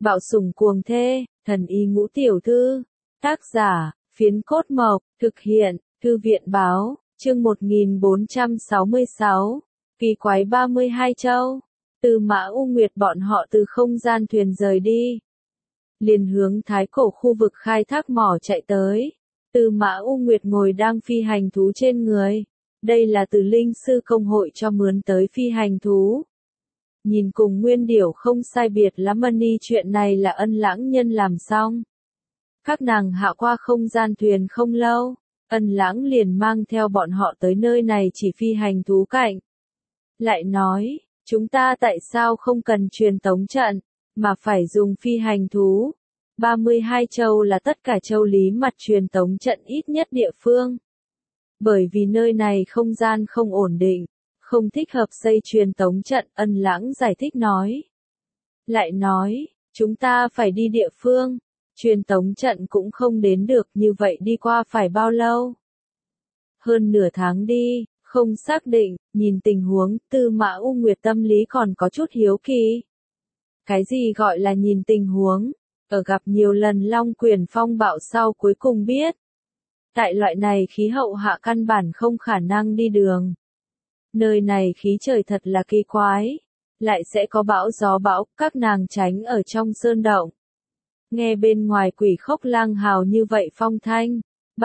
Bạo sủng cuồng thê, thần y ngũ tiểu thư. Tác giả, Phiến Cốt Mộc, thực hiện, Thư viện báo, chương 1466, kỳ quái 32 châu. Từ Mã U Nguyệt bọn họ từ không gian thuyền rời đi, liền hướng thái cổ khu vực khai thác mỏ chạy tới. Từ Mã U Nguyệt ngồi đang phi hành thú trên người. Đây là từ linh sư công hội cho mướn tới phi hành thú. Nhìn cùng nguyên điểu không sai biệt lắm, Mani chuyện này là Ân Lãng Nhân làm xong. Các nàng hạ qua không gian thuyền không lâu, Ân Lãng liền mang theo bọn họ tới nơi này chỉ phi hành thú cạnh. Lại nói, chúng ta tại sao không cần truyền tống trận, mà phải dùng phi hành thú? 32 châu là tất cả châu lý mặt truyền tống trận ít nhất địa phương. Bởi vì nơi này không gian không ổn định, không thích hợp xây truyền tống trận, Ân Lãng giải thích nói. Lại nói, chúng ta phải đi địa phương, truyền tống trận cũng không đến được, như vậy đi qua phải bao lâu? Hơn nửa tháng đi, không xác định. Nhìn tình huống, Tư Mã U Nguyệt tâm lý còn có chút hiếu kỳ. Cái gì gọi là nhìn tình huống? Ở gặp nhiều lần Long Quyền phong bạo sau cuối cùng biết. Tại loại này khí hậu hạ căn bản không khả năng đi đường. Nơi này khí trời thật là kỳ quái. Lại sẽ có bão gió bão, các nàng tránh ở trong sơn động. Nghe bên ngoài quỷ khốc lang hào như vậy phong thanh.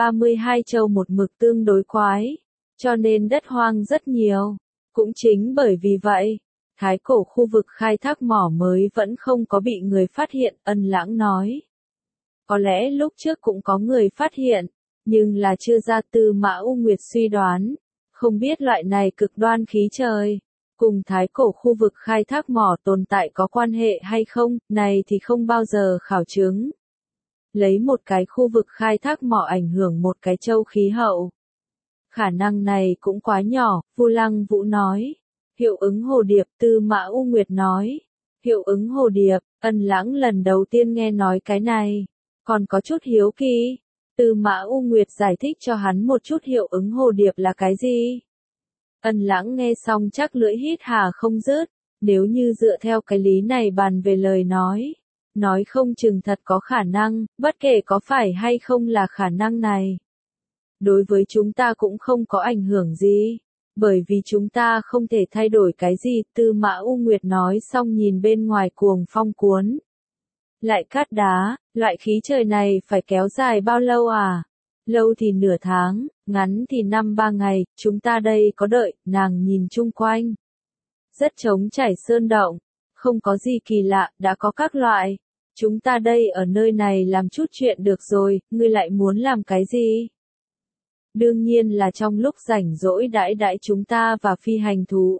32 châu một mực tương đối quái. Cho nên đất hoang rất nhiều. Cũng chính bởi vì vậy, thái cổ khu vực khai thác mỏ mới vẫn không có bị người phát hiện, Ân Lãng nói. Có lẽ lúc trước cũng có người phát hiện, nhưng là chưa ra. Tư Mã U Nguyệt suy đoán. Không biết loại này cực đoan khí trời, cùng thái cổ khu vực khai thác mỏ tồn tại có quan hệ hay không, này thì không bao giờ khảo chứng. Lấy một cái khu vực khai thác mỏ ảnh hưởng một cái châu khí hậu. Khả năng này cũng quá nhỏ, Vu Lăng Vũ nói. Hiệu ứng hồ điệp, Tư Mã U Nguyệt nói. Hiệu ứng hồ điệp, Ân Lãng lần đầu tiên nghe nói cái này, còn có chút hiếu kỳ. Tư Mã U Nguyệt giải thích cho hắn một chút hiệu ứng hồ điệp là cái gì. Ân Lãng nghe xong chắc lưỡi hít hà không dứt, nếu như dựa theo cái lý này bàn về lời nói không chừng thật có khả năng, bất kể có phải hay không là khả năng này. Đối với chúng ta cũng không có ảnh hưởng gì, bởi vì chúng ta không thể thay đổi cái gì. Tư Mã U Nguyệt nói xong nhìn bên ngoài cuồng phong cuốn. Lại cát đá, loại khí trời này phải kéo dài bao lâu à? Lâu thì nửa tháng, ngắn thì 5-3 ngày, chúng ta đây có đợi. Nàng nhìn chung quanh. Rất trống trải sơn động, không có gì kỳ lạ, đã có các loại. Chúng ta đây ở nơi này làm chút chuyện được rồi, ngươi lại muốn làm cái gì? Đương nhiên là trong lúc rảnh rỗi đãi chúng ta và phi hành thú,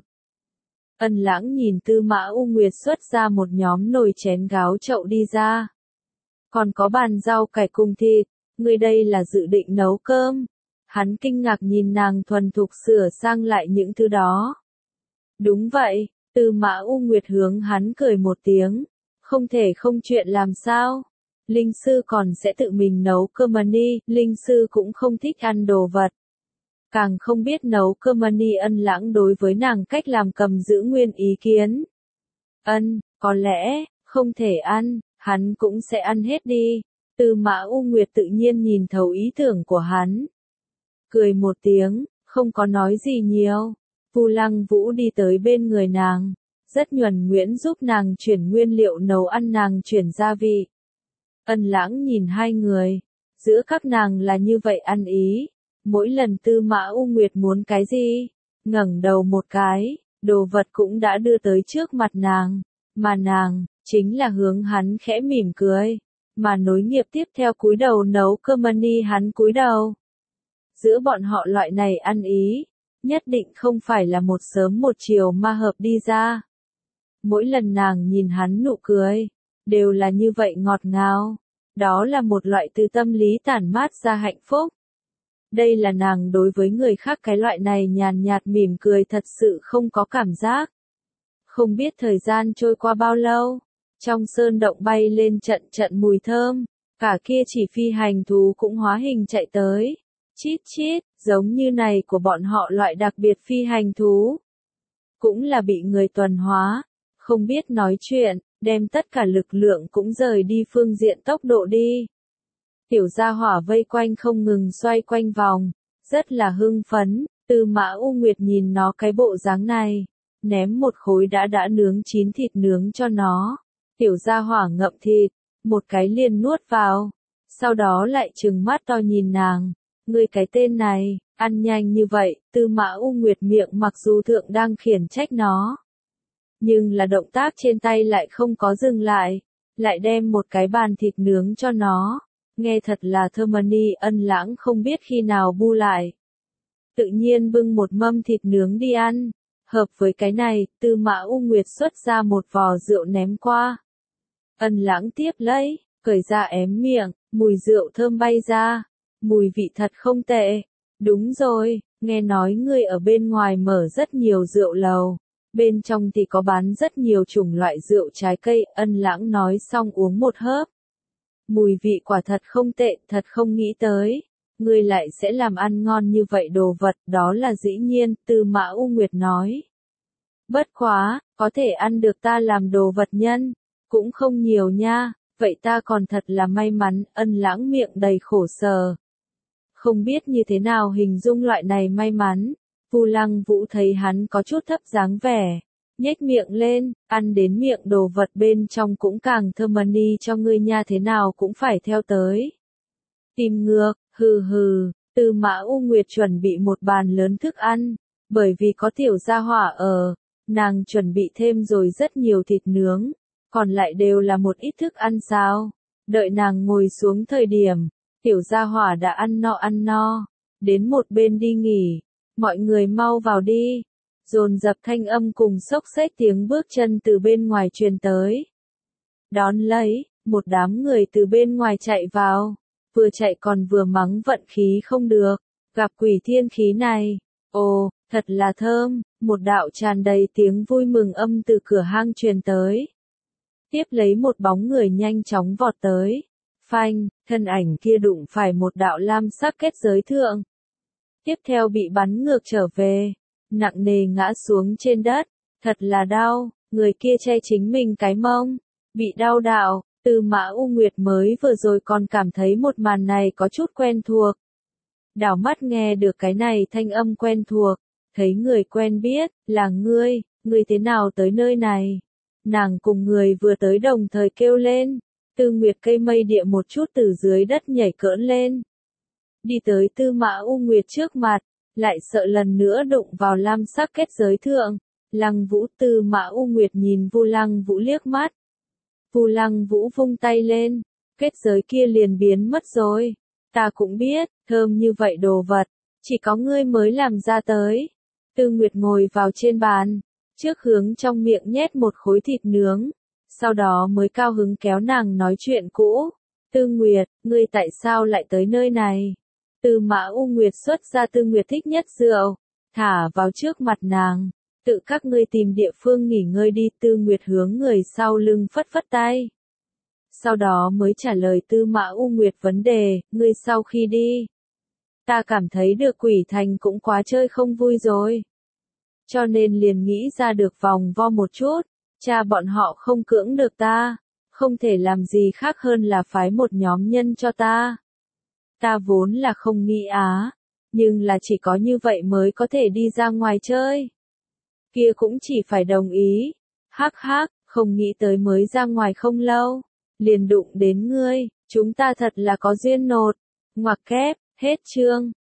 Ân Lãng nhìn Tư Mã U Nguyệt xuất ra một nhóm nồi chén gáo chậu đi ra. Còn có bàn rau cải cùng thịt, ngươi đây là dự định nấu cơm. Hắn kinh ngạc nhìn nàng thuần thục sửa sang lại những thứ đó. Đúng vậy, Tư Mã U Nguyệt hướng hắn cười một tiếng. Không thể không chuyện làm sao? Linh sư còn sẽ tự mình nấu cơm đi, linh sư cũng không thích ăn đồ vật. Càng không biết nấu cơm đi. Ân Lãng đối với nàng cách làm cầm giữ nguyên ý kiến. Có lẽ, không thể ăn, hắn cũng sẽ ăn hết đi. Tư Mã U Nguyệt tự nhiên nhìn thấu ý tưởng của hắn. Cười một tiếng, không có nói gì nhiều. Vu Lăng Vũ đi tới bên người nàng. Rất nhuần nhuyễn giúp nàng chuyển nguyên liệu nấu ăn, nàng chuyển gia vị. Ân Lãng nhìn hai người. Giữa các nàng là như vậy ăn ý. Mỗi lần Tư Mã U Nguyệt muốn cái gì, ngẩng đầu một cái, đồ vật cũng đã đưa tới trước mặt nàng. Mà nàng, chính là hướng hắn khẽ mỉm cười. Mà nối nghiệp tiếp theo cúi đầu nấu cơm đi, hắn cúi đầu. Giữa bọn họ loại này ăn ý, nhất định không phải là một sớm một chiều mà hợp đi ra. Mỗi lần nàng nhìn hắn nụ cười, đều là như vậy ngọt ngào. Đó là một loại từ tâm lý tản mát ra hạnh phúc. Đây là nàng đối với người khác cái loại này nhàn nhạt mỉm cười thật sự không có cảm giác. Không biết thời gian trôi qua bao lâu, trong sơn động bay lên trận trận mùi thơm, cả kia chỉ phi hành thú cũng hóa hình chạy tới. Chít chít, giống như này của bọn họ loại đặc biệt phi hành thú. Cũng là bị người tuần hóa, không biết nói chuyện, đem tất cả lực lượng cũng rời đi phương diện tốc độ đi. Tiểu gia hỏa vây quanh không ngừng xoay quanh vòng, rất là hưng phấn. Tư Mã U Nguyệt nhìn nó cái bộ dáng này, ném một khối đã nướng chín thịt nướng cho nó. Tiểu gia hỏa ngậm thịt, một cái liền nuốt vào, sau đó lại trừng mắt to nhìn nàng. Ngươi cái tên này, ăn nhanh như vậy. Tư Mã U Nguyệt miệng mặc dù thượng đang khiển trách nó, nhưng là động tác trên tay lại không có dừng lại, lại đem một cái bàn thịt nướng cho nó. Nghe thật là Hermione Ân Lãng không biết khi nào bu lại. Tự nhiên bưng một mâm thịt nướng đi ăn. Hợp với cái này, Tư Mã U Nguyệt xuất ra một vò rượu ném qua. Ân Lãng tiếp lấy, cởi ra ém miệng, mùi rượu thơm bay ra. Mùi vị thật không tệ. Đúng rồi, nghe nói ngươi ở bên ngoài mở rất nhiều rượu lầu. Bên trong thì có bán rất nhiều chủng loại rượu trái cây. Ân Lãng nói xong uống một hớp. Mùi vị quả thật không tệ, thật không nghĩ tới. Ngươi lại sẽ làm ăn ngon như vậy đồ vật, đó là dĩ nhiên. Tư Mã U Nguyệt nói. Bất quá, có thể ăn được ta làm đồ vật nhân, cũng không nhiều nha, vậy ta còn thật là may mắn. Ân Lãng miệng đầy khổ sở. Không biết như thế nào hình dung loại này may mắn. Vu Lăng Vũ thấy hắn có chút thấp dáng vẻ, nhếch miệng lên, ăn đến miệng đồ vật bên trong cũng càng Hermione cho ngươi nha, thế nào cũng phải theo tới. Tìm ngược, hừ hừ. Tư Mã U Nguyệt chuẩn bị một bàn lớn thức ăn, bởi vì có tiểu gia hỏa ở, nàng chuẩn bị thêm rồi rất nhiều thịt nướng, còn lại đều là một ít thức ăn sao. Đợi nàng ngồi xuống thời điểm, tiểu gia hỏa đã ăn no, đến một bên đi nghỉ. Mọi người mau vào đi. Dồn dập thanh âm cùng xốc xếch tiếng bước chân từ bên ngoài truyền tới. Đón lấy, một đám người từ bên ngoài chạy vào, vừa chạy còn vừa mắng vận khí không được, gặp quỷ thiên khí này. Ồ, thật là thơm. Một đạo tràn đầy tiếng vui mừng âm từ cửa hang truyền tới. Tiếp lấy một bóng người nhanh chóng vọt tới. Phanh, thân ảnh kia đụng phải một đạo lam sắc kết giới thượng. Tiếp theo bị bắn ngược trở về, nặng nề ngã xuống trên đất, thật là đau. Người kia che chính mình cái mông, bị đau đạo. Tư Mã U Nguyệt mới vừa rồi còn cảm thấy một màn này có chút quen thuộc. Đảo mắt nghe được cái này thanh âm quen thuộc, thấy người quen biết, là ngươi thế nào tới nơi này? Nàng cùng người vừa tới đồng thời kêu lên. Tư Nguyệt cây mây địa một chút từ dưới đất nhảy cỡn lên, đi tới Tư Mã U Nguyệt trước mặt, lại sợ lần nữa đụng vào lam sắc kết giới thượng. Lăng Vũ. Tư Mã U Nguyệt nhìn Vu Lăng Vũ liếc mắt. Vu Lăng Vũ vung tay lên, kết giới kia liền biến mất rồi. Ta cũng biết, thơm như vậy đồ vật, chỉ có ngươi mới làm ra tới. Tư Nguyệt ngồi vào trên bàn, trước hướng trong miệng nhét một khối thịt nướng, sau đó mới cao hứng kéo nàng nói chuyện cũ. Tư Nguyệt, ngươi tại sao lại tới nơi này? Tư Mã U Nguyệt xuất ra Tư Nguyệt thích nhất rượu, thả vào trước mặt nàng. Tự các ngươi tìm địa phương nghỉ ngơi đi. Tư Nguyệt hướng người sau lưng phất phất tay. Sau đó mới trả lời Tư Mã U Nguyệt vấn đề. Ngươi sau khi đi, ta cảm thấy được quỷ thành cũng quá chơi không vui rồi. Cho nên liền nghĩ ra được vòng vo một chút. Cha bọn họ không cưỡng được ta, không thể làm gì khác hơn là phái một nhóm nhân cho ta. Ta vốn là không nghĩ nhưng là chỉ có như vậy mới có thể đi ra ngoài chơi. Kia cũng chỉ phải đồng ý. Hắc hắc, không nghĩ tới mới ra ngoài không lâu, liền đụng đến ngươi, chúng ta thật là có duyên nột. Ngoặc kép, hết chương.